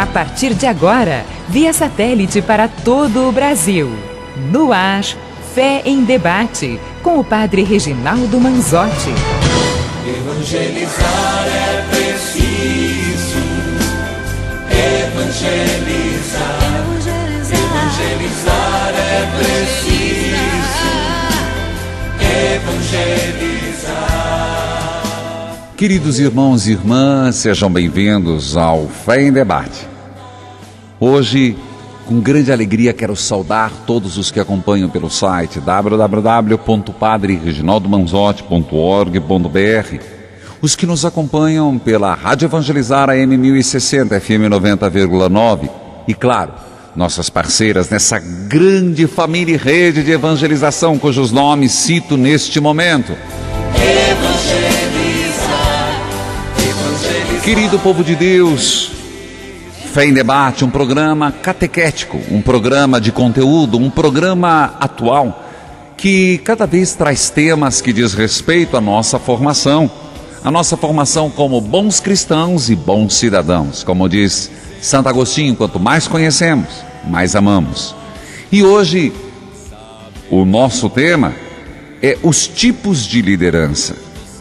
A partir de agora, via satélite para todo o Brasil. No ar, Fé em Debate, com o Padre Reginaldo Manzotti. Evangelizar é preciso. Evangelizar. Evangelizar é preciso. Evangelizar. Queridos irmãos e irmãs, sejam bem-vindos ao Fé em Debate. Hoje, com grande alegria, quero saudar todos os que acompanham pelo site www.padrereginaldomanzotti.org.br, os que nos acompanham pela Rádio Evangelizar AM 1060, FM 90,9 e, claro, nossas parceiras nessa grande família e rede de evangelização, cujos nomes cito neste momento. Querido povo de Deus, Fé em Debate, um programa catequético, um programa de conteúdo, um programa atual, que cada vez traz temas que diz respeito à nossa formação como bons cristãos e bons cidadãos. Como diz Santo Agostinho, quanto mais conhecemos, mais amamos. E hoje, o nosso tema é os tipos de liderança.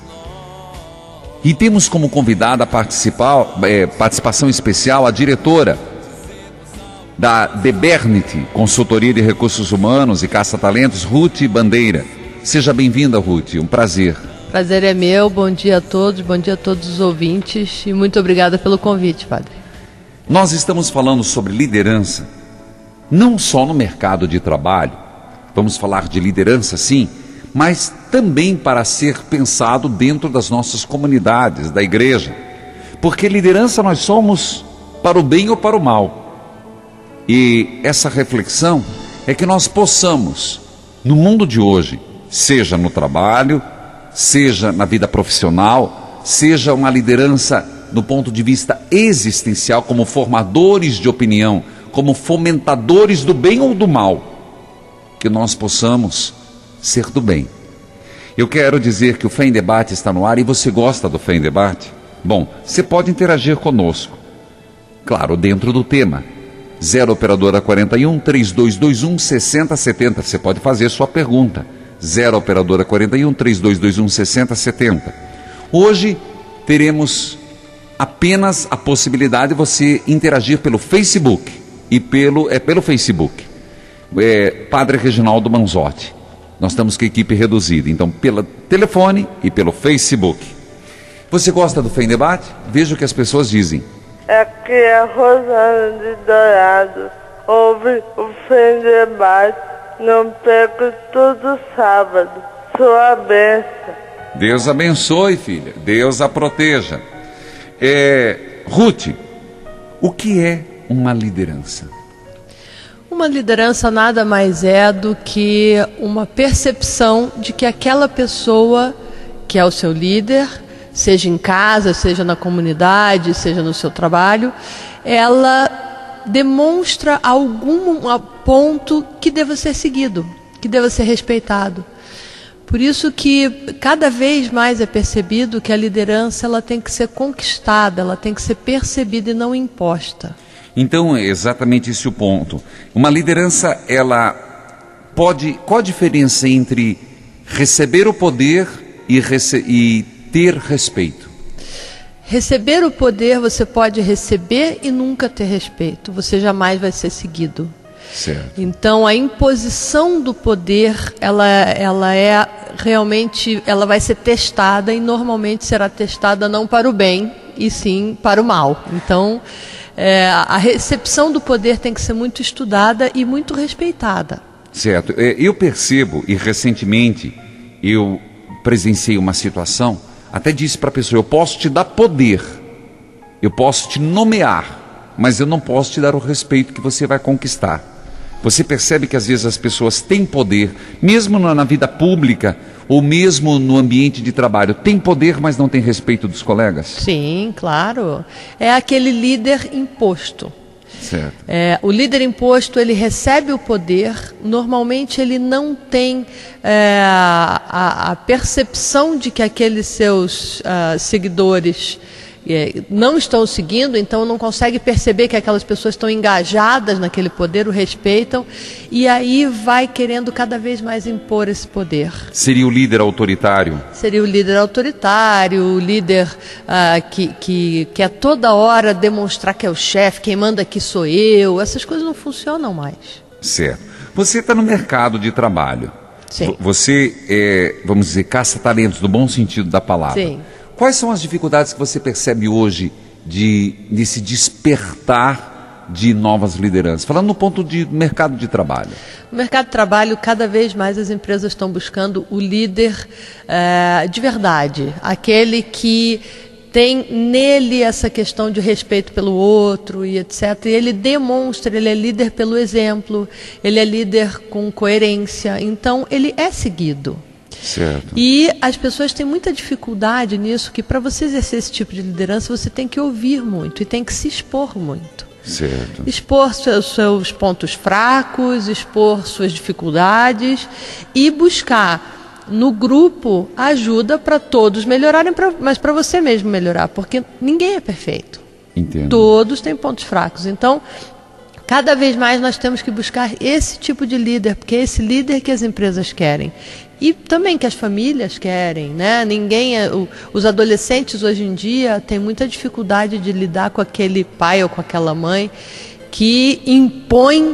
E temos como convidada a participação especial a diretora da Debernity, Consultoria de Recursos Humanos e Caça-Talentos, Ruth Bandeira. Seja bem-vinda, Ruth, um prazer. Prazer é meu, bom dia a todos os ouvintes e muito obrigada pelo convite, Padre. Nós estamos falando sobre liderança, não só no mercado de trabalho, vamos falar de liderança sim, mas também para ser pensado dentro das nossas comunidades, da igreja. Porque liderança nós somos para o bem ou para o mal. E essa reflexão é que nós possamos, no mundo de hoje, seja no trabalho, seja na vida profissional, seja uma liderança do ponto de vista existencial, como formadores de opinião, como fomentadores do bem ou do mal, que nós possamos ser do bem. Eu quero dizer que o Fé em Debate está no ar e você gosta do Fé em Debate? Bom, você pode interagir conosco, claro, dentro do tema 0 operadora 41 3221 6070. Você pode fazer sua pergunta 0 operadora 41 3221 6070. Hoje teremos apenas a possibilidade de você interagir pelo Facebook e pelo Facebook Padre Reginaldo Manzotti. Nós estamos com a equipe reduzida, então pelo telefone e pelo Facebook. Você gosta do Fé em Debate? Veja o que as pessoas dizem. Aqui é Rosana de Dourado. Ouve o Fé em Debate. Não perca todo sábado. Sua bênção. Deus abençoe, filha. Deus a proteja. Ruth, o que é uma liderança? Uma liderança nada mais é do que uma percepção de que aquela pessoa que é o seu líder, seja em casa, seja na comunidade, seja no seu trabalho, ela demonstra algum ponto que deva ser seguido, que deva ser respeitado. Por isso que cada vez mais é percebido que a liderança ela tem que ser conquistada, ela tem que ser percebida e não imposta. Então é exatamente esse o ponto. Uma liderança, ela pode... Qual a diferença entre receber o poder e ter respeito? Receber o poder, você pode receber e nunca ter respeito. Você jamais vai ser seguido. Certo. Então a imposição do poder, ela é realmente, ela vai ser testada e normalmente será testada não para o bem e sim para o mal. Então a recepção do poder tem que ser muito estudada e muito respeitada. Certo. Eu percebo, e recentemente eu presenciei uma situação, até disse para a pessoa, eu posso te dar poder, eu posso te nomear, mas eu não posso te dar o respeito que você vai conquistar. Você percebe que às vezes as pessoas têm poder, mesmo na vida pública, ou mesmo no ambiente de trabalho, tem poder, mas não tem respeito dos colegas? Sim, claro. É aquele líder imposto. Certo. O líder imposto, ele recebe o poder, normalmente ele não tem a percepção de que aqueles seus seguidores não estão seguindo, então não consegue perceber que aquelas pessoas estão engajadas naquele poder, o respeitam, e aí vai querendo cada vez mais impor esse poder. Seria o líder autoritário? Seria o líder autoritário, o líder que quer toda hora demonstrar que é o chefe, quem manda aqui sou eu. Essas coisas não funcionam mais. Certo. Você está no mercado de trabalho. Sim. Você, vamos dizer, caça talentos, no bom sentido da palavra. Sim. Quais são as dificuldades que você percebe hoje nesse despertar de novas lideranças? Falando no ponto de mercado de trabalho. No mercado de trabalho, cada vez mais as empresas estão buscando o líder de verdade, aquele que tem nele essa questão de respeito pelo outro e etc. E ele demonstra, ele é líder pelo exemplo, ele é líder com coerência, então ele é seguido. Certo. E as pessoas têm muita dificuldade nisso, que para você exercer esse tipo de liderança, você tem que ouvir muito e tem que se expor muito. Certo. Expor seus pontos fracos, expor suas dificuldades e buscar no grupo ajuda para todos melhorarem, mas para você mesmo melhorar, porque ninguém é perfeito. Entendo. Todos têm pontos fracos. Então, cada vez mais nós temos que buscar esse tipo de líder, porque é esse líder que as empresas querem. E também que as famílias querem, né? Os adolescentes hoje em dia têm muita dificuldade de lidar com aquele pai ou com aquela mãe que impõe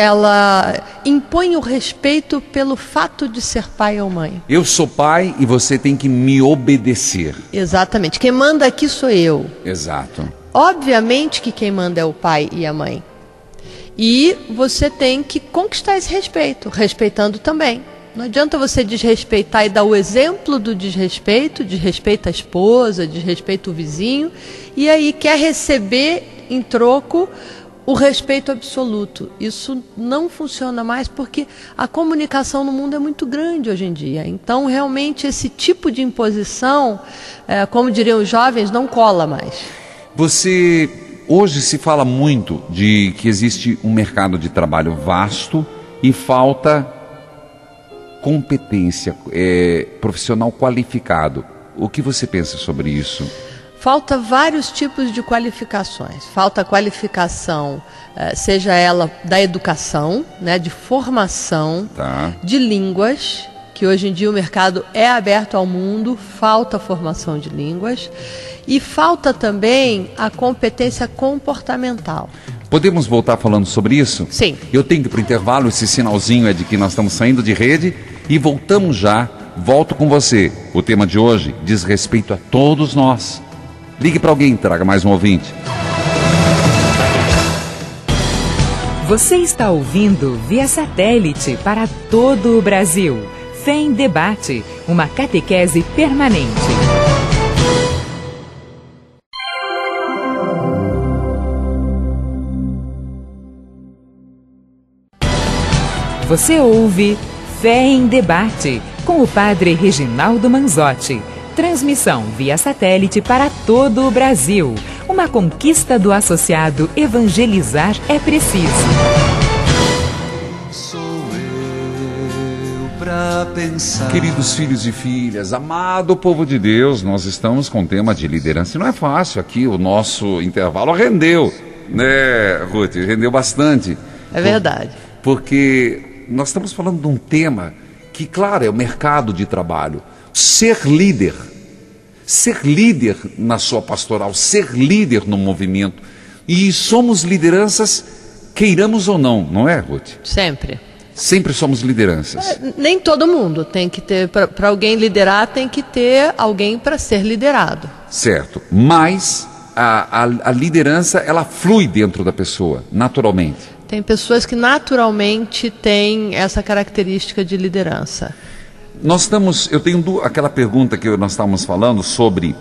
o respeito pelo fato de ser pai ou mãe. Eu sou pai e você tem que me obedecer. Exatamente. Quem manda aqui sou eu. Exato. Obviamente que quem manda é o pai e a mãe. E você tem que conquistar esse respeito, respeitando também. Não adianta você desrespeitar e dar o exemplo do desrespeito, desrespeita a esposa, desrespeita o vizinho, e aí quer receber em troco o respeito absoluto. Isso não funciona mais porque a comunicação no mundo é muito grande hoje em dia. Então, realmente, esse tipo de imposição, como diriam os jovens, não cola mais. Hoje se fala muito de que existe um mercado de trabalho vasto e falta competência, profissional qualificado. O que você pensa sobre isso? Falta vários tipos de qualificações. Falta qualificação, seja ela da educação, né, de formação, de línguas, que hoje em dia o mercado é aberto ao mundo, falta formação de línguas, e falta também a competência comportamental. Podemos voltar falando sobre isso? Sim. Eu tenho que ir para o intervalo, esse sinalzinho é de que nós estamos saindo de rede e voltamos já. Volto com você. O tema de hoje diz respeito a todos nós. Ligue para alguém, traga mais um ouvinte. Você está ouvindo via satélite para todo o Brasil. Fé em Debate, uma catequese permanente. Você ouve Fé em Debate, com o padre Reginaldo Manzotti. Transmissão via satélite para todo o Brasil. Uma conquista do associado Evangelizar é Preciso. Sou eu pra pensar. Queridos filhos e filhas, amado povo de Deus, nós estamos com o tema de liderança. E não é fácil aqui, o nosso intervalo rendeu, né, Ruth? Rendeu bastante. É verdade. Porque nós estamos falando de um tema que, claro, é o mercado de trabalho. Ser líder na sua pastoral, ser líder no movimento. E somos lideranças, queiramos ou não, não é, Ruth? Sempre. Sempre somos lideranças. Nem todo mundo tem que ter, para alguém liderar, tem que ter alguém para ser liderado. Certo, mas a liderança, ela flui dentro da pessoa, naturalmente. Tem pessoas que naturalmente têm essa característica de liderança. Eu tenho aquela pergunta que nós estávamos falando sobre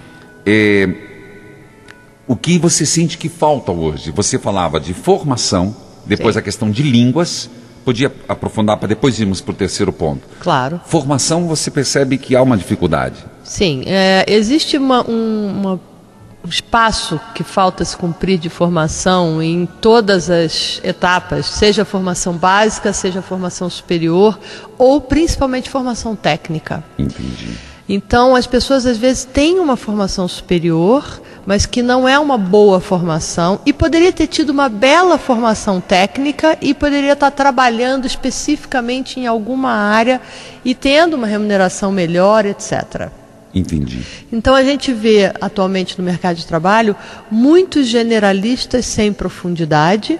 o que você sente que falta hoje. Você falava de formação, depois a questão de línguas, podia aprofundar para depois irmos para o terceiro ponto. Claro. Formação, você percebe que há uma dificuldade? Sim, existe um espaço que falta se cumprir de formação em todas as etapas, seja a formação básica, seja a formação superior ou principalmente formação técnica. Entendi. Então as pessoas às vezes têm uma formação superior, mas que não é uma boa formação e poderia ter tido uma bela formação técnica e poderia estar trabalhando especificamente em alguma área e tendo uma remuneração melhor, etc. Entendi. Então a gente vê atualmente no mercado de trabalho muitos generalistas sem profundidade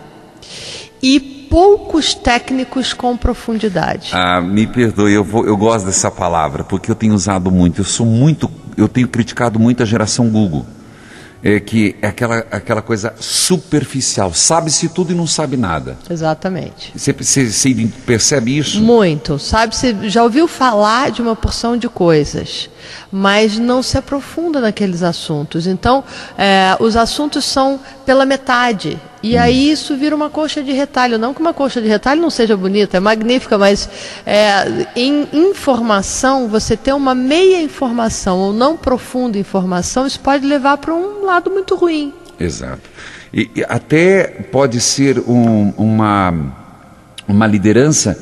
e poucos técnicos com profundidade. Me perdoe, eu gosto dessa palavra, porque eu tenho usado muito, eu tenho criticado muito a geração Google, que é aquela coisa superficial, sabe-se tudo e não sabe nada. Exatamente. Você percebe isso? Muito. Você já ouviu falar de uma porção de coisas, mas não se aprofunda naqueles assuntos. Então, os assuntos são pela metade. E aí isso vira uma coxa de retalho. Não que uma coxa de retalho não seja bonita, é magnífica, mas em informação, você ter uma meia informação ou não profunda informação, isso pode levar para um lado muito ruim. Exato. E até pode ser uma liderança,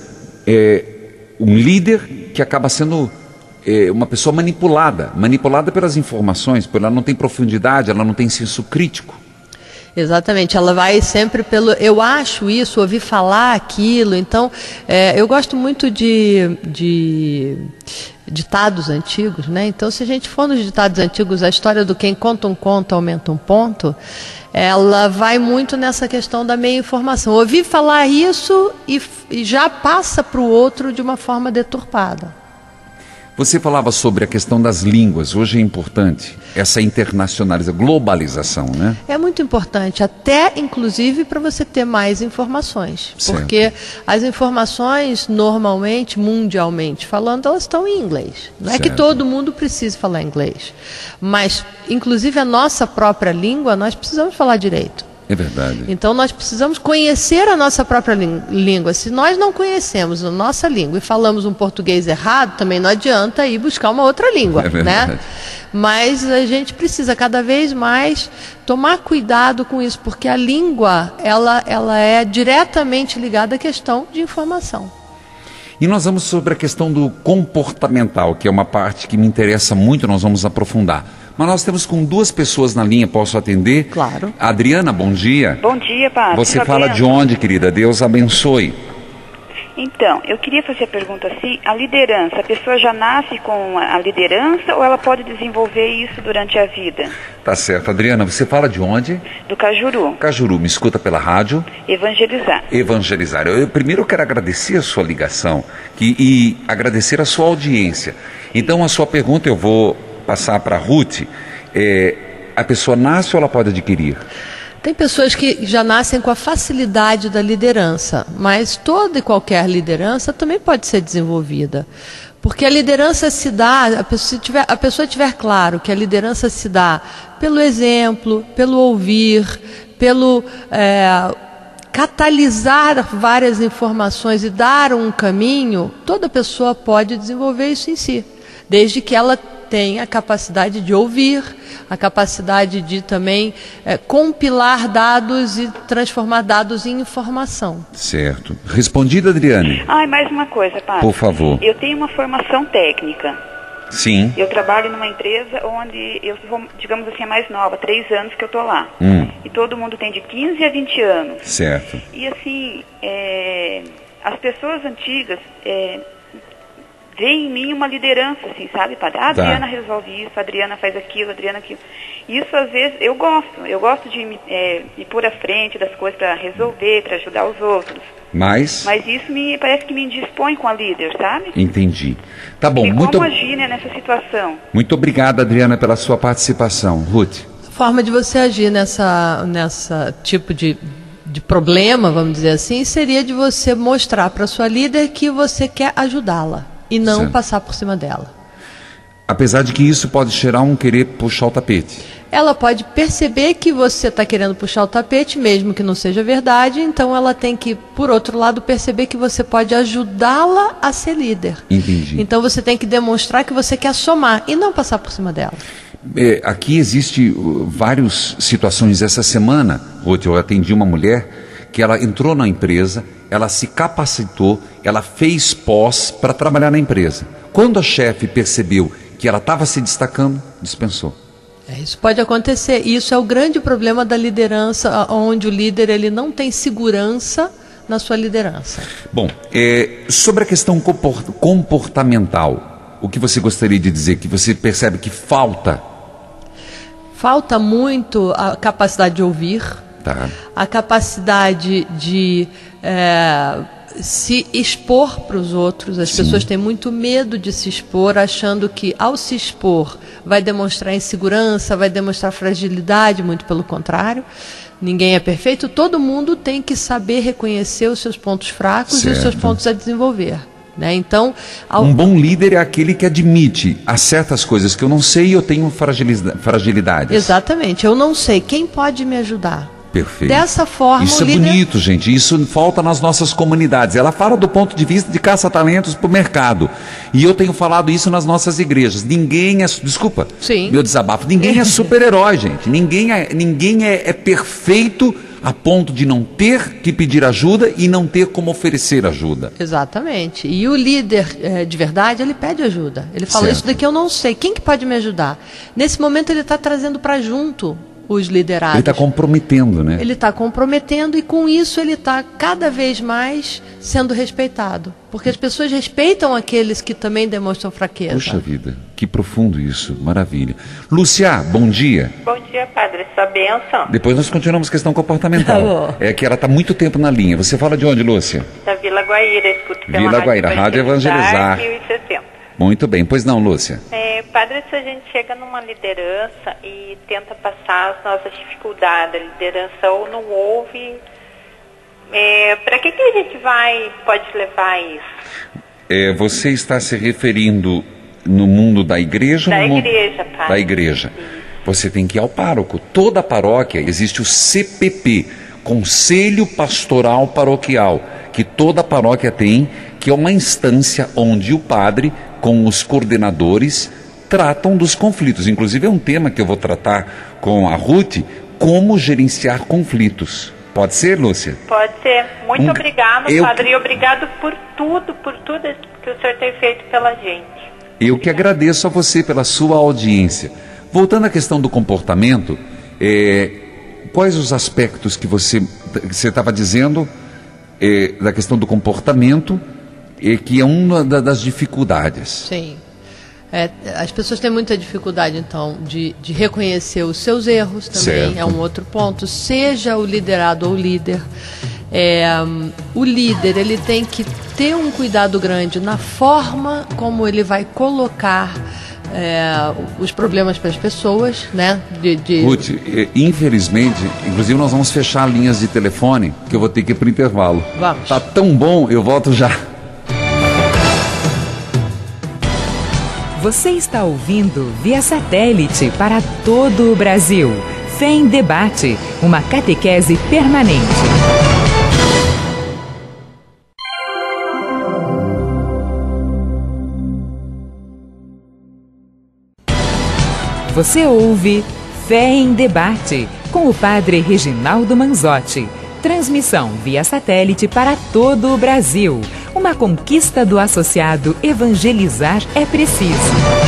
um líder que acaba sendo uma pessoa manipulada pelas informações, porque ela não tem profundidade, ela não tem senso crítico. Exatamente, ela vai sempre pelo eu acho isso, ouvi falar aquilo. Então, eu gosto muito de ditados antigos, né? Então, se a gente for nos ditados antigos, a história do quem conta um conto aumenta um ponto, ela vai muito nessa questão da meia informação. Ouvi falar isso e já passa para o outro de uma forma deturpada. Você falava sobre a questão das línguas. Hoje é importante essa internacionalização, globalização, né? É muito importante, até inclusive para você ter mais informações. Certo. Porque as informações, normalmente, mundialmente falando, elas estão em inglês. Não é que todo mundo precise falar inglês. Mas, inclusive, a nossa própria língua, nós precisamos falar direito. É verdade. Então nós precisamos conhecer a nossa própria língua. Se nós não conhecemos a nossa língua e falamos um português errado, também não adianta ir buscar uma outra língua, né? Mas a gente precisa cada vez mais tomar cuidado com isso, porque a língua ela é diretamente ligada à questão de informação. E nós vamos sobre a questão do comportamental, que é uma parte que me interessa muito, nós vamos aprofundar. Mas nós temos com duas pessoas na linha, posso atender? Claro. Adriana, bom dia. Bom dia, padre. Você fala de onde, querida? Deus abençoe. Então, eu queria fazer a pergunta assim, a liderança, a pessoa já nasce com a liderança ou ela pode desenvolver isso durante a vida? Tá certo. Adriana, você fala de onde? Do Cajuru. Cajuru, me escuta pela rádio? Evangelizar. Evangelizar. Primeiro eu quero agradecer a sua ligação e agradecer a sua audiência. Então a sua pergunta eu vou passar para a Ruth. A pessoa nasce ou ela pode adquirir? Tem pessoas que já nascem com a facilidade da liderança, mas toda e qualquer liderança também pode ser desenvolvida. Porque a liderança se dá, a pessoa tiver claro que a liderança se dá pelo exemplo, pelo ouvir, pelo catalisar várias informações e dar um caminho, toda pessoa pode desenvolver isso em si, desde que ela tem a capacidade de ouvir, a capacidade de também compilar dados e transformar dados em informação. Certo. Respondida, Adriane? Mais uma coisa, padre. Por favor. Eu tenho uma formação técnica. Sim. Eu trabalho numa empresa onde eu sou, digamos assim, a mais nova, 3 anos que eu estou lá. E todo mundo tem de 15 a 20 anos. Certo. E assim, as pessoas antigas... vê em mim uma liderança, assim, sabe, padre? A Adriana resolve isso, a Adriana faz aquilo, a Adriana aquilo. Isso, às vezes, eu gosto de me pôr à frente das coisas para resolver, para ajudar os outros. Mas isso parece que me indispõe com a líder, sabe? Entendi. Tá bom, como agir, né, nessa situação? Muito obrigado, Adriana, pela sua participação. Ruth? A forma de você agir nessa tipo de problema, vamos dizer assim, seria de você mostrar para sua líder que você quer ajudá-la. E não passar por cima dela. Apesar de que isso pode gerar um querer puxar o tapete. Ela pode perceber que você está querendo puxar o tapete, mesmo que não seja verdade, então ela tem que, por outro lado, perceber que você pode ajudá-la a ser líder. Entendi. Então você tem que demonstrar que você quer somar e não passar por cima dela. Aqui existe várias situações. Essa semana, Ruth, eu atendi uma mulher que ela entrou na empresa, ela se capacitou, ela fez pós para trabalhar na empresa. Quando a chefe percebeu que ela estava se destacando, dispensou. Isso pode acontecer. Isso é o grande problema da liderança, onde o líder ele não tem segurança na sua liderança. Bom, sobre a questão comportamental, o que você gostaria de dizer? Que você percebe que falta? Falta muito a capacidade de ouvir, a capacidade de se expor para os outros. As pessoas têm muito medo de se expor, achando que ao se expor vai demonstrar insegurança, vai demonstrar fragilidade, muito pelo contrário. Ninguém é perfeito, todo mundo tem que saber reconhecer os seus pontos fracos e os seus pontos a desenvolver. Né? Então, um bom líder é aquele que admite há certas coisas que eu não sei e eu tenho fragilidades. Exatamente, eu não sei, quem pode me ajudar? Perfeito. Dessa forma, isso é bonito, gente. Isso falta nas nossas comunidades. Ela fala do ponto de vista de caça-talentos para o mercado. E eu tenho falado isso nas nossas igrejas. Ninguém é... Desculpa, meu desabafo. Ninguém é super-herói, gente. Ninguém é perfeito a ponto de não ter que pedir ajuda e não ter como oferecer ajuda. Exatamente. E o líder de verdade, ele pede ajuda. Ele fala, isso daqui eu não sei. Quem que pode me ajudar? Nesse momento ele está trazendo para junto os liderados. Ele está comprometendo, né? Ele está comprometendo e com isso ele está cada vez mais sendo respeitado. Porque as pessoas respeitam aqueles que também demonstram fraqueza. Puxa vida, que profundo isso, maravilha. Lúcia, bom dia. Bom dia, padre, sua bênção. Depois nós continuamos questão comportamental. É que ela está muito tempo na linha. Você fala de onde, Lúcia? Da Vila Guaíra, escuto pela Vila Guaíra, Rádio Evangelizar. 1060. Muito bem, pois não, Lúcia? Padre, se a gente chega numa liderança e tenta passar as nossas dificuldades, a liderança ou não ouve, para que a gente pode levar isso? Você está se referindo no mundo da igreja? Da igreja, padre. Da igreja. Você tem que ir ao pároco. Toda paróquia existe o CPP, Conselho Pastoral Paroquial, que toda paróquia tem, que é uma instância onde o padre, com os coordenadores, tratam dos conflitos. Inclusive é um tema que eu vou tratar com a Ruth, como gerenciar conflitos. Pode ser, Lúcia? Pode ser. Muito obrigado, padre, e obrigado por tudo que o senhor tem feito pela gente. Eu que agradeço a você pela sua audiência. Voltando à questão do comportamento, quais os aspectos que você estava dizendo da questão do comportamento, que é uma das dificuldades? Sim. As pessoas têm muita dificuldade, então, de reconhecer os seus erros também. É um outro ponto. Seja o liderado ou o líder, o líder ele tem que ter um cuidado grande na forma como ele vai colocar os problemas para as pessoas, né? Ruth, infelizmente, inclusive nós vamos fechar linhas de telefone, que eu vou ter que ir para o intervalo. Vamos. Tá tão bom, eu volto já. Você está ouvindo via satélite para todo o Brasil. Fé em Debate, uma catequese permanente. Você ouve Fé em Debate, com o padre Reginaldo Manzotti. Transmissão via satélite para todo o Brasil. Uma conquista do associado Evangelizar é Preciso.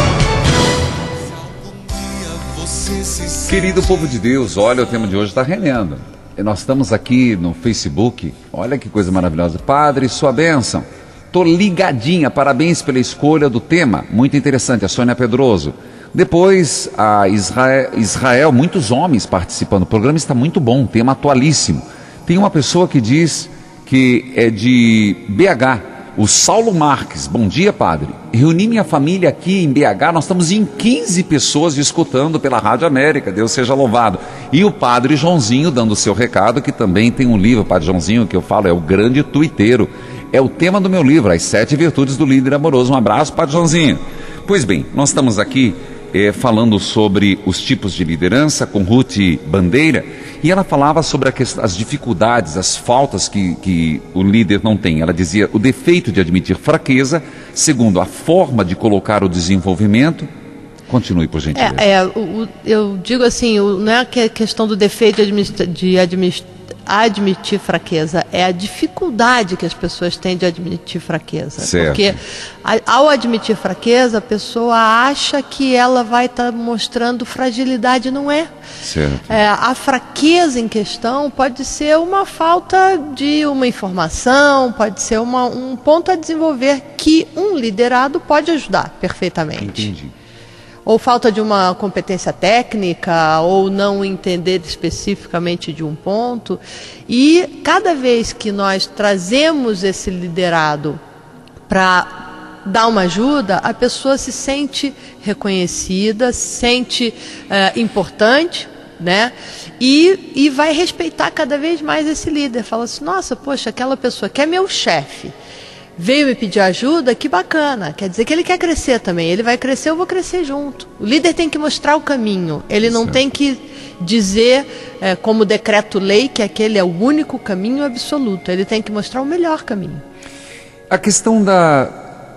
Querido povo de Deus, olha, o tema de hoje está rendendo. E nós estamos aqui no Facebook, olha que coisa maravilhosa. Padre, sua bênção. Estou ligadinha, parabéns pela escolha do tema, muito interessante, a Sônia Pedroso. Depois, a Israel, muitos homens participando, o programa está muito bom, tema atualíssimo. Tem uma pessoa que diz que é de BH, o Saulo Marques. Bom dia, padre. Reuni minha família aqui em BH, nós estamos em 15 pessoas escutando pela Rádio América, Deus seja louvado. E o padre Joãozinho dando o seu recado, que também tem um livro, padre Joãozinho, que eu falo, é o grande tuiteiro. É o tema do meu livro, As 7 Virtudes do Líder Amoroso. Um abraço, padre Joãozinho. Pois bem, nós estamos aqui falando sobre os tipos de liderança com Ruth Bandeira, e ela falava sobre as dificuldades, as faltas que o líder não tem. Ela dizia o defeito de admitir fraqueza, segundo, a forma de colocar o desenvolvimento, Continue, por gentileza. Eu digo assim, não é a questão do defeito de admitir fraqueza, é a dificuldade que as pessoas têm de admitir fraqueza. Certo. Porque ao admitir fraqueza, a pessoa acha que ela vai estar mostrando fragilidade, não é. Certo. A fraqueza em questão pode ser uma falta de uma informação, pode ser um ponto a desenvolver que um liderado pode ajudar perfeitamente. Entendi. Ou falta de uma competência técnica, ou não entender especificamente de um ponto. E cada vez que nós trazemos esse liderado para dar uma ajuda, a pessoa se sente reconhecida, se sente importante, né? E vai respeitar cada vez mais esse líder. Fala assim, nossa, poxa, aquela pessoa que é meu chefe, veio me pedir ajuda, que bacana. Quer dizer que ele quer crescer também. Ele vai crescer, eu vou crescer junto. O líder tem que mostrar o caminho. Ele não tem que dizer, como decreto-lei, que aquele é o único caminho absoluto. Ele tem que mostrar o melhor caminho. A questão da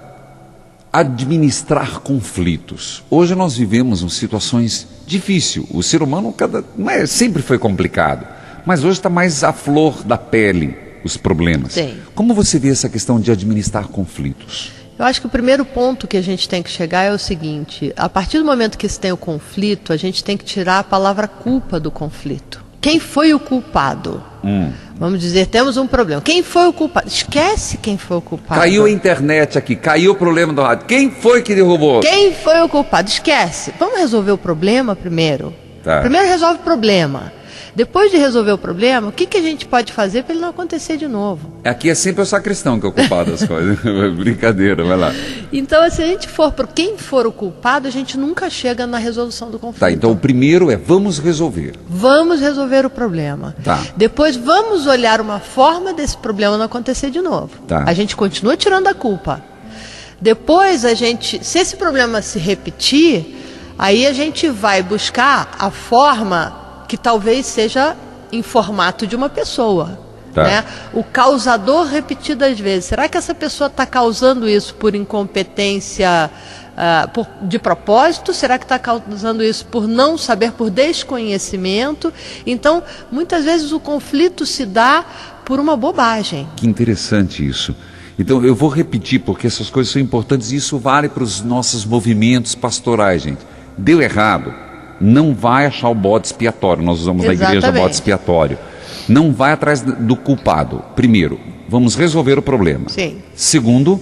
administrar conflitos. Hoje nós vivemos em situações difíceis. O ser humano sempre foi complicado, mas hoje está mais à flor da pele os problemas. Sim. Como você vê essa questão de administrar conflitos? Eu acho que o primeiro ponto que a gente tem que chegar é o seguinte: a partir do momento que se tem o conflito, a gente tem que tirar a palavra culpa do conflito. Quem foi o culpado? Vamos dizer, temos um problema. Quem foi o culpado? Esquece quem foi o culpado. Caiu a internet aqui, caiu o problema do rádio. Quem foi que derrubou? Quem foi o culpado? Esquece. Vamos resolver o problema primeiro. Tá. Primeiro resolve o problema. Depois de resolver o problema, o que a gente pode fazer para ele não acontecer de novo? Aqui é sempre o sacristão que é o culpado das coisas. Brincadeira, vai lá. Então, se a gente for por quem for o culpado, a gente nunca chega na resolução do conflito. Tá, então o primeiro é vamos resolver. Vamos resolver o problema. Tá. Depois vamos olhar uma forma desse problema não acontecer de novo. Tá. A gente continua tirando a culpa. Depois se esse problema se repetir, aí a gente vai buscar a forma que talvez seja em formato de uma pessoa. Tá. Né? O causador repetidas vezes. Será que essa pessoa está causando isso por incompetência de propósito? Será que está causando isso por não saber, por desconhecimento? Então, muitas vezes o conflito se dá por uma bobagem. Que interessante isso. Então, eu vou repetir, porque essas coisas são importantes e isso vale para os nossos movimentos pastorais, gente. Deu errado, não vai achar o bode expiatório. Nós usamos na igreja o bode expiatório. Não vai atrás do culpado. Primeiro, vamos resolver o problema. Sim. Segundo,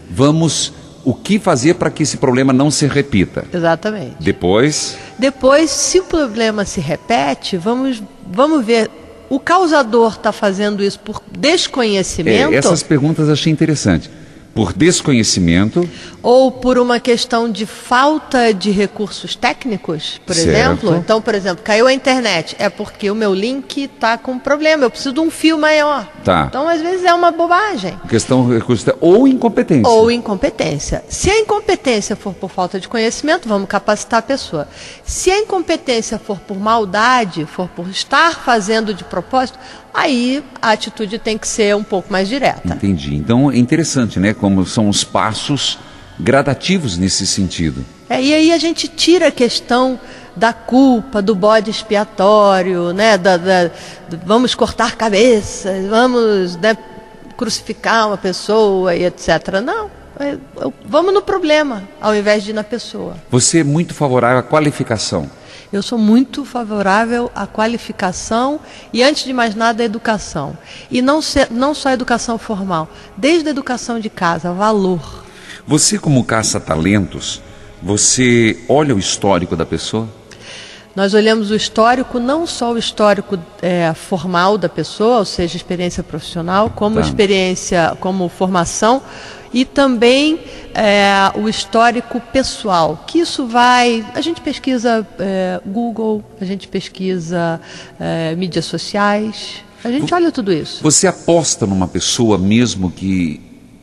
o que fazer para que esse problema não se repita. Exatamente. Depois, se o problema se repete, vamos ver. O causador está fazendo isso por desconhecimento? Essas perguntas eu achei interessante. Por desconhecimento. Ou por uma questão de falta de recursos técnicos, por exemplo. Então, por exemplo, caiu a internet. É porque o meu link está com problema. Eu preciso de um fio maior. Tá. Então, às vezes, é uma bobagem. Questão de recursos ou incompetência. Ou incompetência. Se a incompetência for por falta de conhecimento, vamos capacitar a pessoa. Se a incompetência for por maldade, for por estar fazendo de propósito, aí a atitude tem que ser um pouco mais direta. Entendi. Então é interessante, né? Como são os passos gradativos nesse sentido. E aí a gente tira a questão da culpa, do bode expiatório, né? Vamos cortar cabeças, vamos, né, crucificar uma pessoa e etc. Não, vamos no problema, ao invés de ir na pessoa. Você é muito favorável à qualificação. Eu sou muito favorável à qualificação e, antes de mais nada, à educação. E não só a educação formal, desde a educação de casa, valor. Você, como caça-talentos, você olha o histórico da pessoa? Nós olhamos o histórico, não só o histórico formal da pessoa, ou seja, experiência profissional, como experiência, como formação, e também o histórico pessoal, que isso a gente pesquisa Google, a gente pesquisa mídias sociais, a gente olha tudo isso. Você aposta numa pessoa mesmo que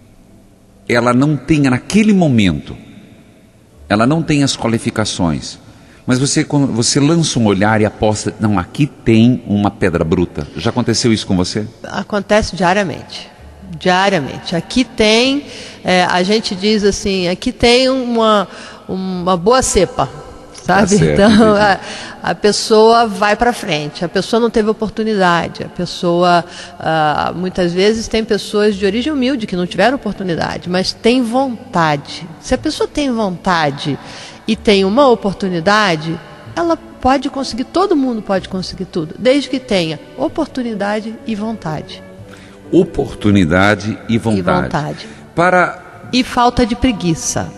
ela não tenha naquele momento, ela não tem as qualificações, mas quando você lança um olhar e aposta, não, aqui tem uma pedra bruta. Já aconteceu isso com você? Acontece diariamente. Aqui tem, a gente diz assim, aqui tem uma boa cepa. sabe? Tá certo, Então, a pessoa vai para frente, a pessoa não teve oportunidade, a pessoa, muitas vezes tem pessoas de origem humilde que não tiveram oportunidade, mas tem vontade. Se a pessoa tem vontade e tem uma oportunidade, ela pode conseguir, todo mundo pode conseguir tudo, desde que tenha oportunidade e vontade. Oportunidade e vontade. E falta de preguiça.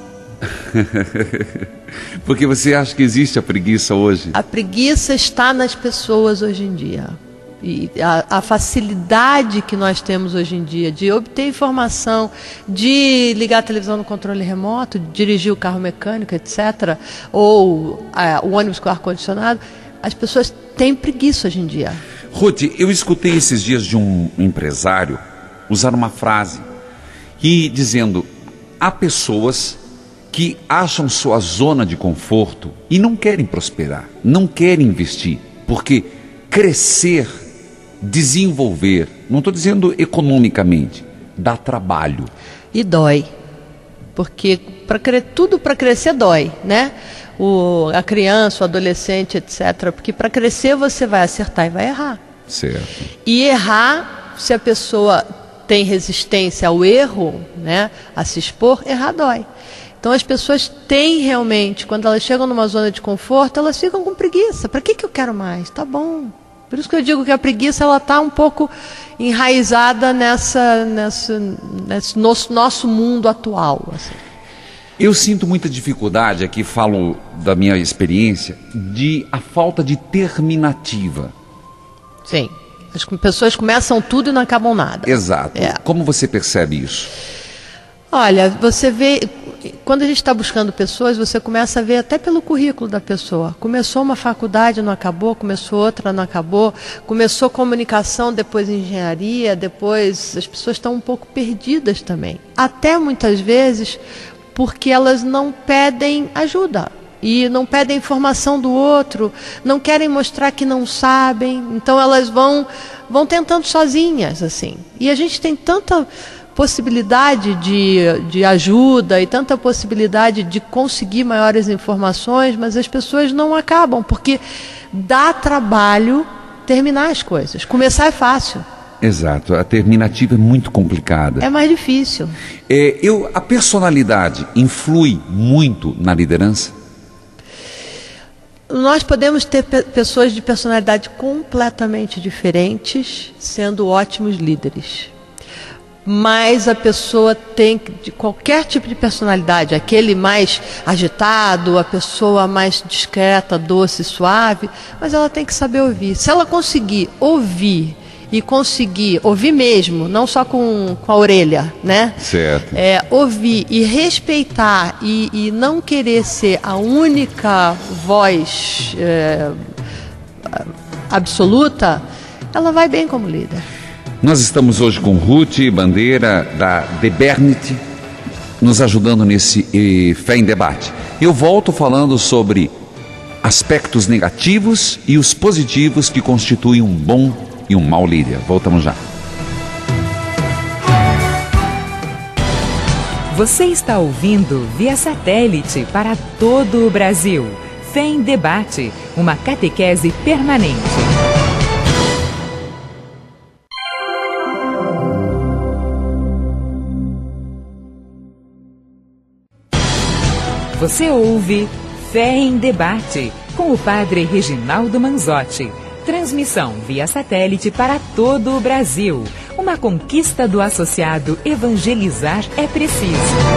Porque você acha que existe a preguiça hoje? A preguiça está nas pessoas hoje em dia. E a facilidade que nós temos hoje em dia de obter informação, de ligar a televisão no controle remoto, de dirigir o carro mecânico, etc., ou o ônibus com ar-condicionado, as pessoas têm preguiça hoje em dia. Ruth, eu escutei esses dias de um empresário usar uma frase e dizendo: há pessoas que acham sua zona de conforto e não querem prosperar, não querem investir, porque crescer, desenvolver, não estou dizendo economicamente, dá trabalho. E dói, porque tudo para crescer dói, né? A criança, o adolescente, etc. Porque para crescer você vai acertar e vai errar. Certo. E errar, se a pessoa tem resistência ao erro, né, a se expor, errar dói. Então as pessoas têm realmente, quando elas chegam numa zona de conforto, elas ficam com preguiça. Para que eu quero mais? Tá bom. Por isso que eu digo que a preguiça ela está um pouco enraizada nesse nosso mundo atual. Assim. Eu sinto muita dificuldade, aqui falo da minha experiência, a falta de terminativa. Sim, as pessoas começam tudo e não acabam nada. Exato. Como você percebe isso? Olha, você vê, quando a gente está buscando pessoas, você começa a ver até pelo currículo da pessoa. Começou uma faculdade, não acabou, começou outra, não acabou, começou comunicação, depois engenharia, depois as pessoas estão um pouco perdidas também. Até muitas vezes porque elas não pedem ajuda e não pedem informação do outro, não querem mostrar que não sabem, então elas vão tentando sozinhas, assim. E a gente tem tanta possibilidade de ajuda e tanta possibilidade de conseguir maiores informações, mas as pessoas não acabam, porque dá trabalho terminar as coisas. Começar é fácil. Exato, a terminativa é muito complicada. É mais difícil. A personalidade influi muito na liderança? Nós podemos ter pessoas de personalidade completamente diferentes, sendo ótimos líderes. Mas a pessoa tem, de qualquer tipo de personalidade, aquele mais agitado, a pessoa mais discreta, doce, suave, mas ela tem que saber ouvir. Se ela conseguir ouvir e conseguir ouvir mesmo, não só com a orelha, né? Certo. Ouvir e respeitar e não querer ser a única voz absoluta, ela vai bem como líder. Nós estamos hoje com Ruth Bandeira, da Debernit, nos ajudando nesse Fé em Debate. Eu volto falando sobre aspectos negativos e os positivos que constituem um bom e um mau líder. Voltamos já. Você está ouvindo via satélite para todo o Brasil. Fé em Debate, uma catequese permanente. Você ouve Fé em Debate, com o padre Reginaldo Manzotti. Transmissão via satélite para todo o Brasil. Uma conquista do associado Evangelizar é Preciso.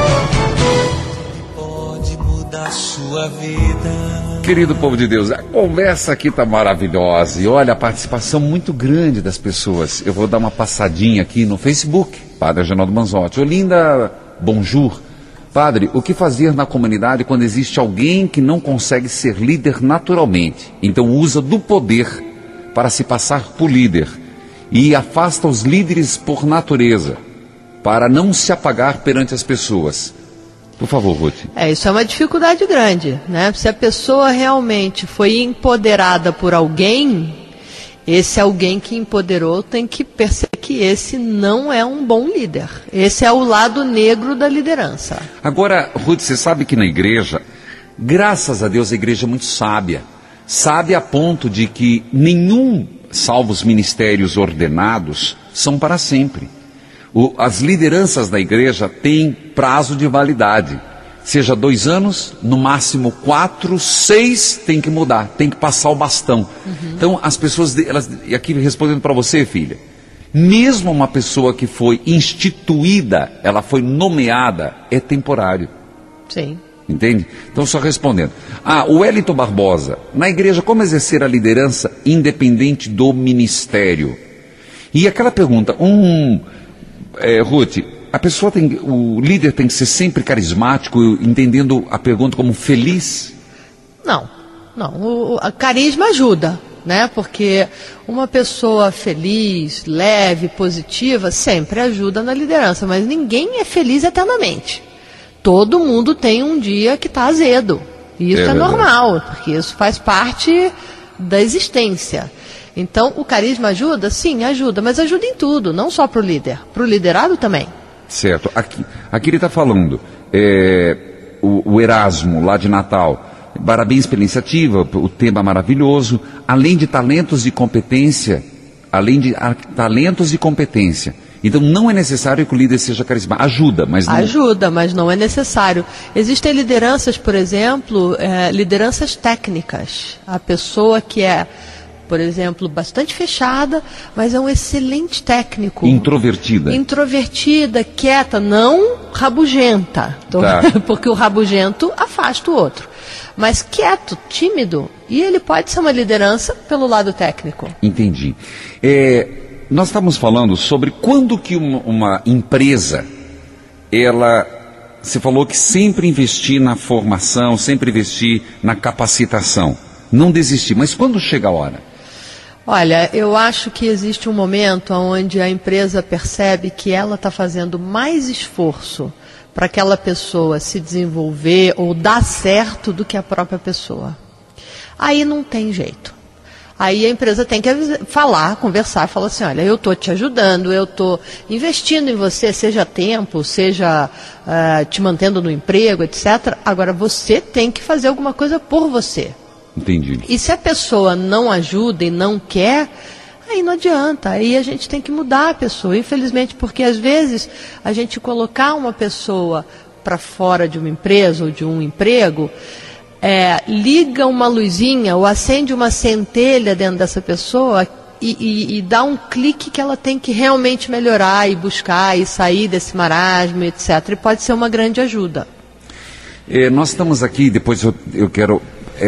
Pode mudar sua vida. Querido povo de Deus, a conversa aqui está maravilhosa. E olha, a participação muito grande das pessoas. Eu vou dar uma passadinha aqui no Facebook, padre Reginaldo Manzotti. Olinda, bonjour. Padre, o que fazer na comunidade quando existe alguém que não consegue ser líder naturalmente? Então usa do poder para se passar por líder e afasta os líderes por natureza, para não se apagar perante as pessoas. Por favor, Ruth. Isso é uma dificuldade grande, né? Se a pessoa realmente foi empoderada por alguém, esse alguém que empoderou tem que perceber que esse não é um bom líder. Esse é o lado negro da liderança. Agora, Ruth, você sabe que na igreja Graças a Deus a igreja é muito sábia. Sábia a ponto de que nenhum, salvo os ministérios ordenados, são para sempre. As lideranças da igreja têm prazo de validade. Seja 2 anos, no máximo 4, 6 tem que mudar, tem que passar o bastão. Então as pessoas, e aqui respondendo para você, filha, mesmo uma pessoa que foi instituída, ela foi nomeada, é temporário. Sim. Entende? Então só respondendo. O Wellington Barbosa, na igreja como exercer a liderança independente do ministério? E aquela pergunta, Ruth, o líder tem que ser sempre carismático, entendendo a pergunta como feliz? Não. O carisma ajuda, né? Porque uma pessoa feliz, leve, positiva, sempre ajuda na liderança, mas ninguém é feliz eternamente. Todo mundo tem um dia que está azedo. E isso é normal, porque isso faz parte da existência. Então, o carisma ajuda? Sim, ajuda, mas ajuda em tudo, não só para o líder, para o liderado também. Certo. Aqui ele está falando, o Erasmo, lá de Natal, parabéns pela iniciativa, o tema maravilhoso, além de talentos e competência, Então não é necessário que o líder seja carismático. Ajuda, mas não... Ajuda, mas não é necessário. Existem lideranças, por exemplo, lideranças técnicas. A pessoa que é, por exemplo, bastante fechada, mas é um excelente técnico. Introvertida, quieta, não rabugenta. Tá. Porque o rabugento afasta o outro. Mas quieto, tímido, e ele pode ser uma liderança pelo lado técnico. Entendi. Nós estamos falando sobre quando que uma empresa, você falou que sempre investir na formação, sempre investir na capacitação, não desistir, mas quando chega a hora? Olha, eu acho que existe um momento onde a empresa percebe que ela está fazendo mais esforço para aquela pessoa se desenvolver ou dar certo do que a própria pessoa. Aí não tem jeito. Aí a empresa tem que conversar, falar assim, olha, eu estou te ajudando, eu estou investindo em você, seja tempo, seja te mantendo no emprego, etc. Agora você tem que fazer alguma coisa por você. Entendi. E se a pessoa não ajuda e não quer, aí não adianta, aí a gente tem que mudar a pessoa, infelizmente, porque às vezes a gente colocar uma pessoa para fora de uma empresa ou de um emprego, liga uma luzinha ou acende uma centelha dentro dessa pessoa e dá um clique que ela tem que realmente melhorar e buscar e sair desse marasmo, etc. E pode ser uma grande ajuda. Nós estamos aqui, depois eu quero...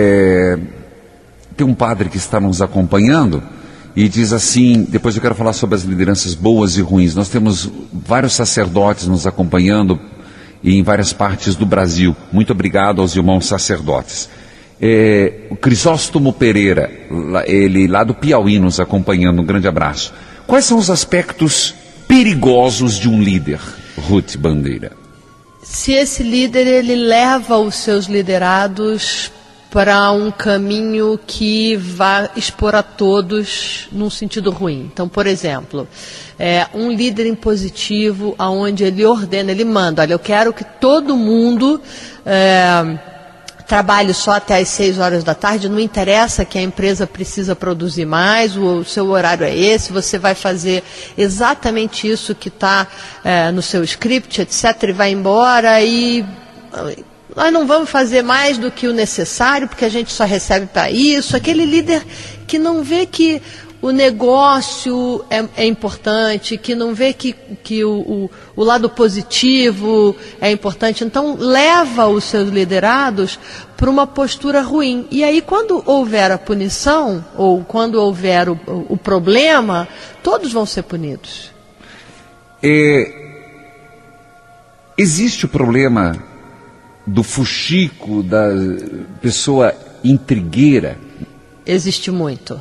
tem um padre que está nos acompanhando e diz assim, depois eu quero falar sobre as lideranças boas e ruins. Nós temos vários sacerdotes nos acompanhando em várias partes do Brasil. Muito obrigado aos irmãos sacerdotes. O Crisóstomo Pereira, ele lá do Piauí nos acompanhando, um grande abraço. Quais são os aspectos perigosos de um líder, Ruth Bandeira? Se esse líder ele leva os seus liderados para um caminho que vai expor a todos num sentido ruim. Então, por exemplo, um líder impositivo, onde ele ordena, ele manda, olha, eu quero que todo mundo trabalhe só até às 6 horas da tarde, não interessa que a empresa precisa produzir mais, o seu horário é esse, você vai fazer exatamente isso que está no seu script, etc., e vai embora e... nós não vamos fazer mais do que o necessário, porque a gente só recebe para isso. Aquele líder que não vê que o negócio é importante, que não vê que o lado positivo é importante. Então, leva os seus liderados para uma postura ruim. E aí, quando houver a punição, ou quando houver o problema, todos vão ser punidos. Existe o problema do fuxico, da pessoa intrigueira? Existe muito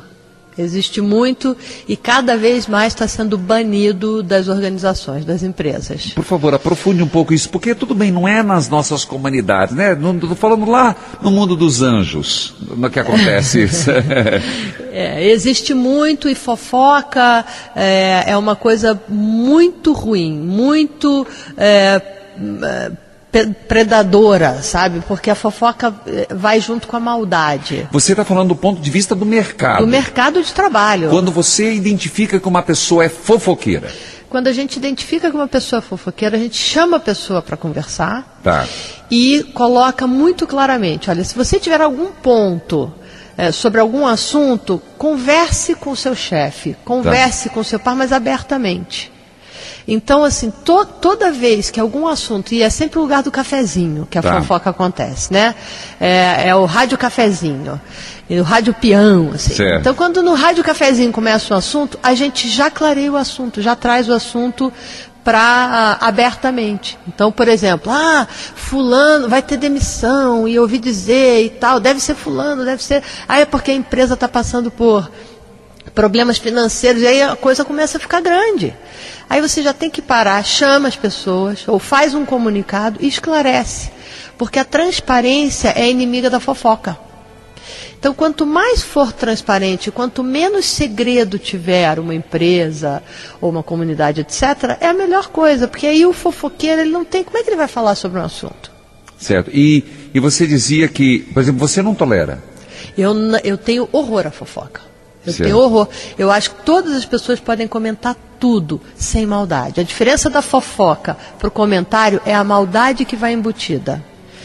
e cada vez mais está sendo banido das organizações, das empresas. Por favor, aprofunde um pouco isso, porque tudo bem, não é nas nossas comunidades, né? Estou falando lá no mundo dos anjos, no que acontece isso. Existe muito e fofoca é uma coisa muito ruim, muito... predadora, sabe? Porque a fofoca vai junto com a maldade. Você está falando do ponto de vista do mercado. Do mercado de trabalho. Quando você identifica que uma pessoa é fofoqueira. Quando a gente identifica que uma pessoa é fofoqueira, a gente chama a pessoa para conversar. Tá. E coloca muito claramente, olha, se você tiver algum ponto sobre algum assunto, converse com o seu chefe, converse com o seu par, mas abertamente. Então, assim, toda vez que algum assunto, e é sempre o lugar do cafezinho que a fofoca acontece, né? É o rádio cafezinho, o rádio peão, assim. Certo. Então, quando no rádio cafezinho começa o assunto, a gente já clareia o assunto, já traz o assunto abertamente. Então, por exemplo, fulano vai ter demissão, e eu ouvi dizer e tal, deve ser fulano, deve ser... é porque a empresa está passando por problemas financeiros, e aí a coisa começa a ficar grande. Aí você já tem que parar, chama as pessoas, ou faz um comunicado e esclarece. Porque a transparência é inimiga da fofoca. Então, quanto mais for transparente, quanto menos segredo tiver uma empresa ou uma comunidade, etc., é a melhor coisa, porque aí o fofoqueiro, ele não tem... Como é que ele vai falar sobre um assunto? Certo. E você dizia que, por exemplo, você não tolera? Eu tenho horror à fofoca. Eu certo. tenho horror. Eu acho que todas as pessoas podem comentar tudo sem maldade. A diferença da fofoca para o comentário é a maldade que vai embutida.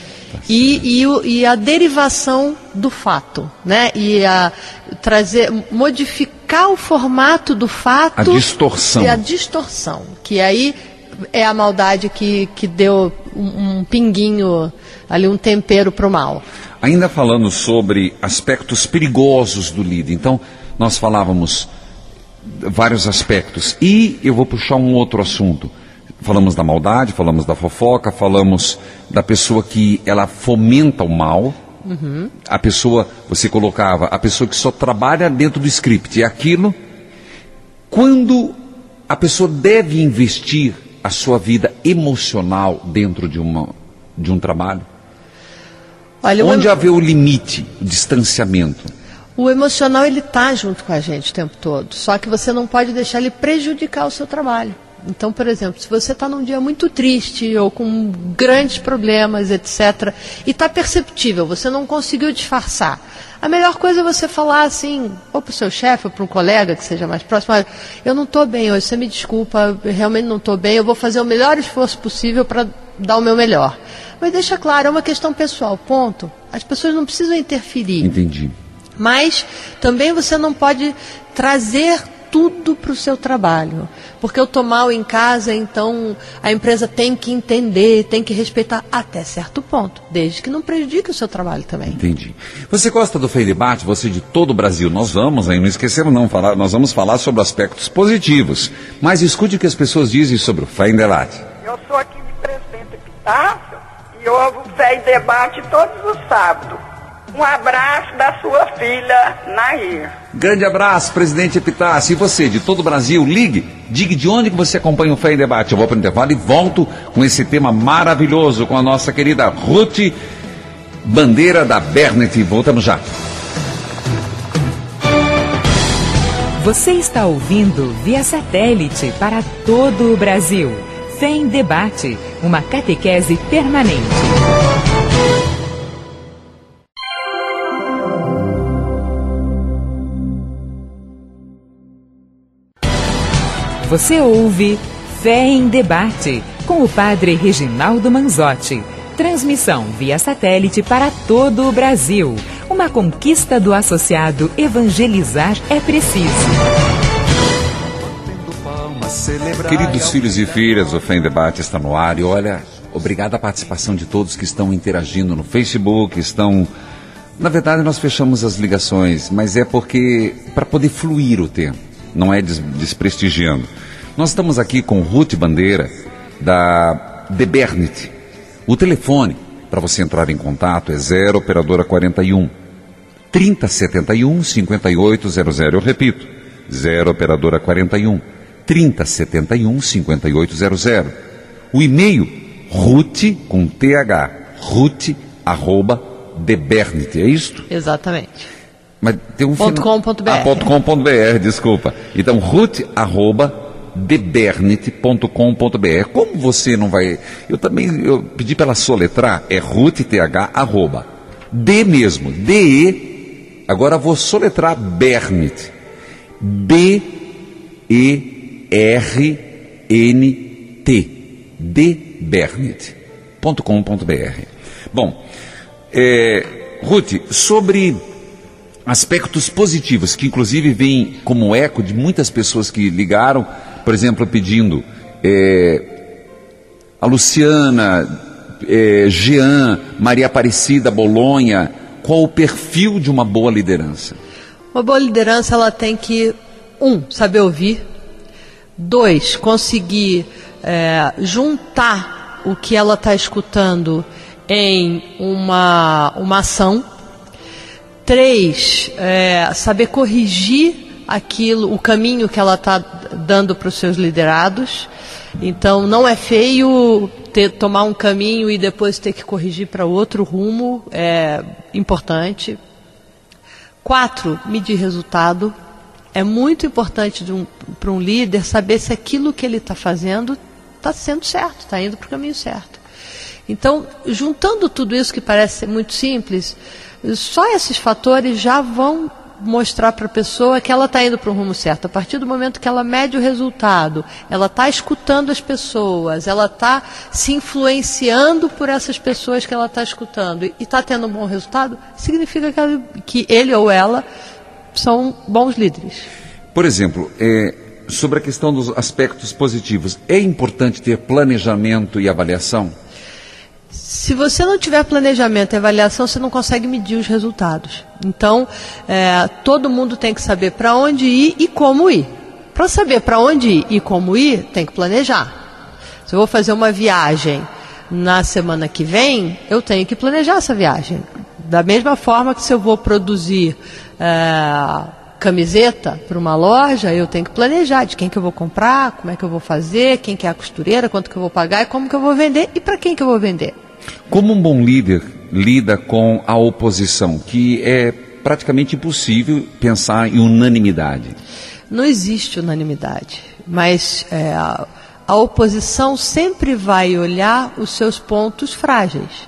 E a derivação do fato, né? E modificar o formato do fato. A distorção. E a distorção, que aí é a maldade que deu um pinguinho, ali um tempero para o mal. Ainda falando sobre aspectos perigosos do líder, então nós falávamos vários aspectos, e eu vou puxar um outro assunto. Falamos da maldade, falamos da fofoca, falamos da pessoa que ela fomenta o mal. Uhum. A pessoa, você colocava, a pessoa que só trabalha dentro do script. É aquilo, quando a pessoa deve investir a sua vida emocional dentro de um trabalho. Olha, onde haver o limite, o distanciamento? O emocional, ele está junto com a gente o tempo todo. Só que você não pode deixar ele prejudicar o seu trabalho. Então, por exemplo, se você está num dia muito triste ou com grandes problemas, etc., e está perceptível, você não conseguiu disfarçar, a melhor coisa é você falar assim, ou para o seu chefe, ou para um colega que seja mais próximo, olha, eu não estou bem hoje, você me desculpa, eu realmente não estou bem, eu vou fazer o melhor esforço possível para dar o meu melhor. Mas deixa claro, é uma questão pessoal, ponto. As pessoas não precisam interferir. Entendi. Mas também você não pode trazer tudo para o seu trabalho. Porque eu estou mal em casa, então a empresa tem que entender, tem que respeitar até certo ponto, desde que não prejudique o seu trabalho também. Entendi. Você gosta do Fé em Debate? Você de todo o Brasil. Nós vamos, não esquecemos não, nós vamos falar sobre aspectos positivos. Mas escute o que as pessoas dizem sobre o Fé em Debate. Eu sou aqui de Presidente Epitácio e ouvo o Fé em Debate todos os sábados. Um abraço da sua filha, Nair. Grande abraço, Presidente Epitácio. E você, de todo o Brasil, ligue, diga de onde que você acompanha o Fé em Debate. Eu vou para o intervalo e volto com esse tema maravilhoso com a nossa querida Ruth Bandeira da Bernet. Voltamos já. Você está ouvindo via satélite para todo o Brasil. Fé em Debate, uma catequese permanente. Você ouve Fé em Debate, com o padre Reginaldo Manzotti. Transmissão via satélite para todo o Brasil. Uma conquista do associado Evangelizar é Preciso. Queridos filhos e filhas, o Fé em Debate está no ar. E olha, obrigado à participação de todos que estão interagindo no Facebook, Na verdade, nós fechamos as ligações, mas é porque para poder fluir o tempo, não é desprestigiando. Nós estamos aqui com Ruth Bandeira, da The Bernet. O telefone para você entrar em contato é 0 operadora 41 3071 5800. Eu repito, 0 operadora 41 3071 5800. O e-mail, Ruth, com TH, Ruth@thebernet, é isso? Exatamente. Mas tem um .com.br. .com.br, desculpa. Então, Ruth@thebernet. @debernit.com.br. Como você não vai... Eu pedi para ela soletrar, é Ruth, TH, @ D mesmo, DE. Agora vou soletrar Bernit. BERNT. debernit.com.br. Bom, Ruth, sobre aspectos positivos, que inclusive vêm como eco de muitas pessoas que ligaram, por exemplo, pedindo a Luciana, Jean, Maria Aparecida, Bolonha, qual o perfil de uma boa liderança? Uma boa liderança, ela tem que, 1, saber ouvir, 2, conseguir juntar o que ela está escutando em uma ação, 3, saber corrigir o caminho que ela está dando para os seus liderados. Então, não é feio tomar um caminho e depois ter que corrigir para outro rumo, é importante. 4, medir resultado. É muito importante para um líder saber se aquilo que ele está fazendo está sendo certo, está indo para o caminho certo. Então, juntando tudo isso que parece ser muito simples, só esses fatores já vão mostrar para a pessoa que ela está indo para o rumo certo. A partir do momento que ela mede o resultado, ela está escutando as pessoas, ela está se influenciando por essas pessoas que ela está escutando e está tendo um bom resultado, significa que ele ou ela são bons líderes. Por exemplo, sobre a questão dos aspectos positivos, é importante ter planejamento e avaliação? Se você não tiver planejamento e avaliação, você não consegue medir os resultados. Então, todo mundo tem que saber para onde ir e como ir. Para saber para onde ir e como ir, tem que planejar. Se eu vou fazer uma viagem na semana que vem, eu tenho que planejar essa viagem. Da mesma forma que se eu vou produzir camiseta para uma loja, eu tenho que planejar de quem que eu vou comprar, como é que eu vou fazer, quem que é a costureira, quanto que eu vou pagar e como que eu vou vender e para quem que eu vou vender. Como um bom líder lida com a oposição, que é praticamente impossível pensar em unanimidade? Não existe unanimidade, mas a oposição sempre vai olhar os seus pontos frágeis.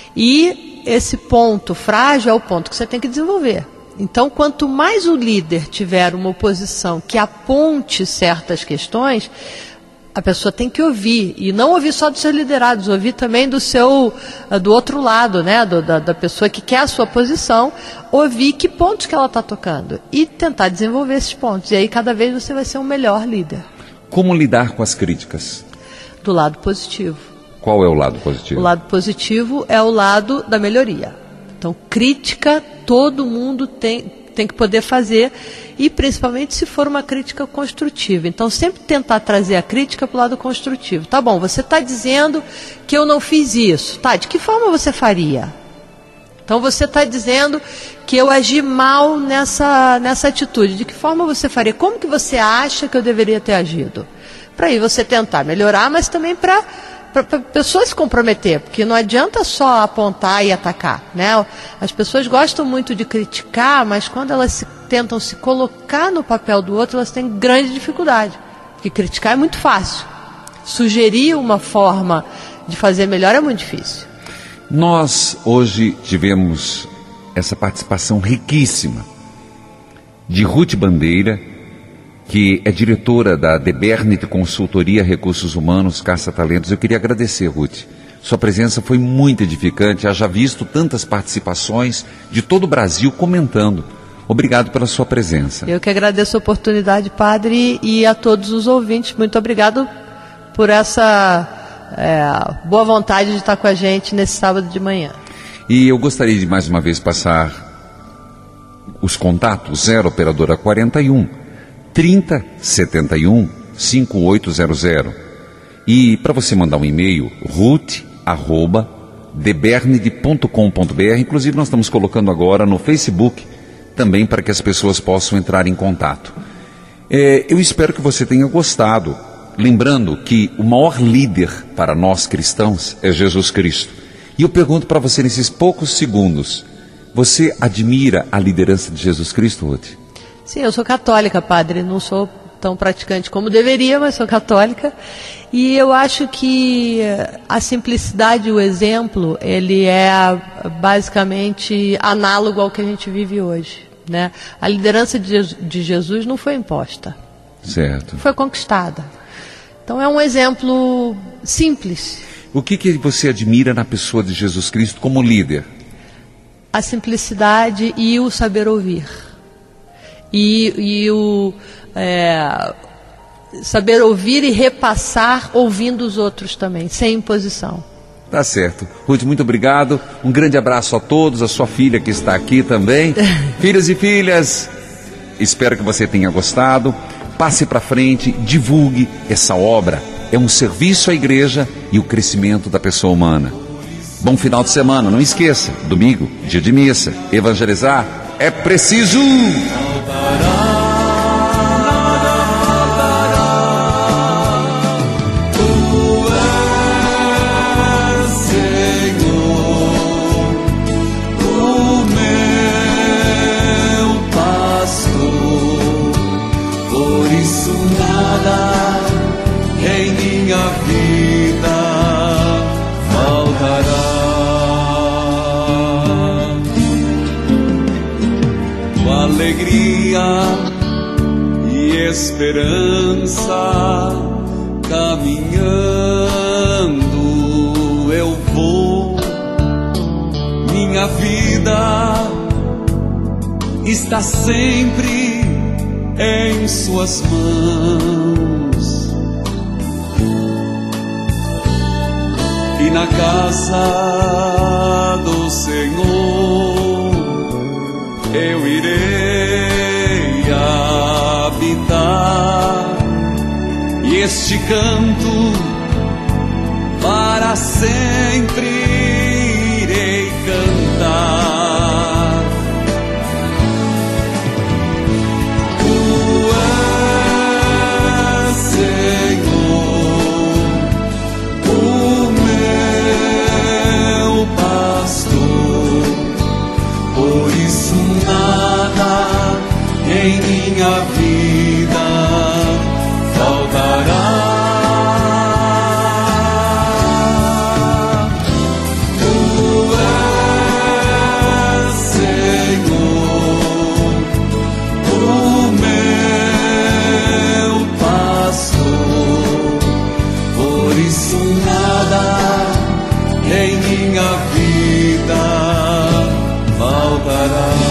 E esse ponto frágil é o ponto que você tem que desenvolver. Então, quanto mais o líder tiver uma oposição que aponte certas questões, a pessoa tem que ouvir, e não ouvir só dos seus liderados, ouvir também do outro lado, né, da pessoa que quer a sua posição, ouvir que pontos que ela está tocando e tentar desenvolver esses pontos. E aí cada vez você vai ser um melhor líder. Como lidar com as críticas? Do lado positivo. Qual é o lado positivo? O lado positivo é o lado da melhoria. Então, crítica todo mundo tem que poder fazer, e principalmente se for uma crítica construtiva. Então, sempre tentar trazer a crítica para o lado construtivo. Tá bom, você está dizendo que eu não fiz isso. Tá, de que forma você faria? Então, você está dizendo que eu agi mal nessa atitude. De que forma você faria? Como que você acha que eu deveria ter agido? Para aí você tentar melhorar, mas também para pessoas se comprometer, porque não adianta só apontar e atacar, né? As pessoas gostam muito de criticar, mas quando elas tentam se colocar no papel do outro, elas têm grande dificuldade, porque criticar é muito fácil, sugerir uma forma de fazer melhor é muito difícil. Nós hoje tivemos essa participação riquíssima de Ruth Bandeira, que é diretora da Debernit Consultoria Recursos Humanos, Caça Talentos. Eu queria agradecer, Ruth. Sua presença foi muito edificante, haja visto tantas participações de todo o Brasil comentando. Obrigado pela sua presença. Eu que agradeço a oportunidade, padre, e a todos os ouvintes. Muito obrigado por essa boa vontade de estar com a gente nesse sábado de manhã. E eu gostaria de mais uma vez passar os contatos: 0 operadora 41 30 71 5800. E para você mandar um e-mail, ruth@debernit.com.br. Inclusive nós estamos colocando agora no Facebook também para que as pessoas possam entrar em contato. Eu espero que você tenha gostado. Lembrando que o maior líder para nós cristãos é Jesus Cristo. E eu pergunto para você nesses poucos segundos: você admira a liderança de Jesus Cristo, Ruth? Sim, eu sou católica, padre, não sou tão praticante como deveria, mas sou católica. E eu acho que a simplicidade e o exemplo, ele é basicamente análogo ao que a gente vive hoje, né? A liderança de Jesus não foi imposta. Certo. Foi conquistada. Então é um exemplo simples. O que você admira na pessoa de Jesus Cristo como líder? A simplicidade e o saber ouvir. E o saber ouvir e repassar ouvindo os outros também, sem imposição. Tá certo. Ruth, muito obrigado. Um grande abraço a todos, a sua filha que está aqui também. Filhos e filhas, espero que você tenha gostado. Passe para frente, divulgue essa obra. É um serviço à igreja e o crescimento da pessoa humana. Bom final de semana, não esqueça, domingo, dia de missa, evangelizar é preciso! Alegria e esperança, caminhando eu vou. Minha vida está sempre em suas mãos, e na casa do Senhor eu irei habitar, e este canto para sempre irei cantar. Tu és, Senhor, o meu pastor, por isso nada em minha vida faltará. Tu és, Senhor, o meu pastor, por isso nada em minha vida faltará.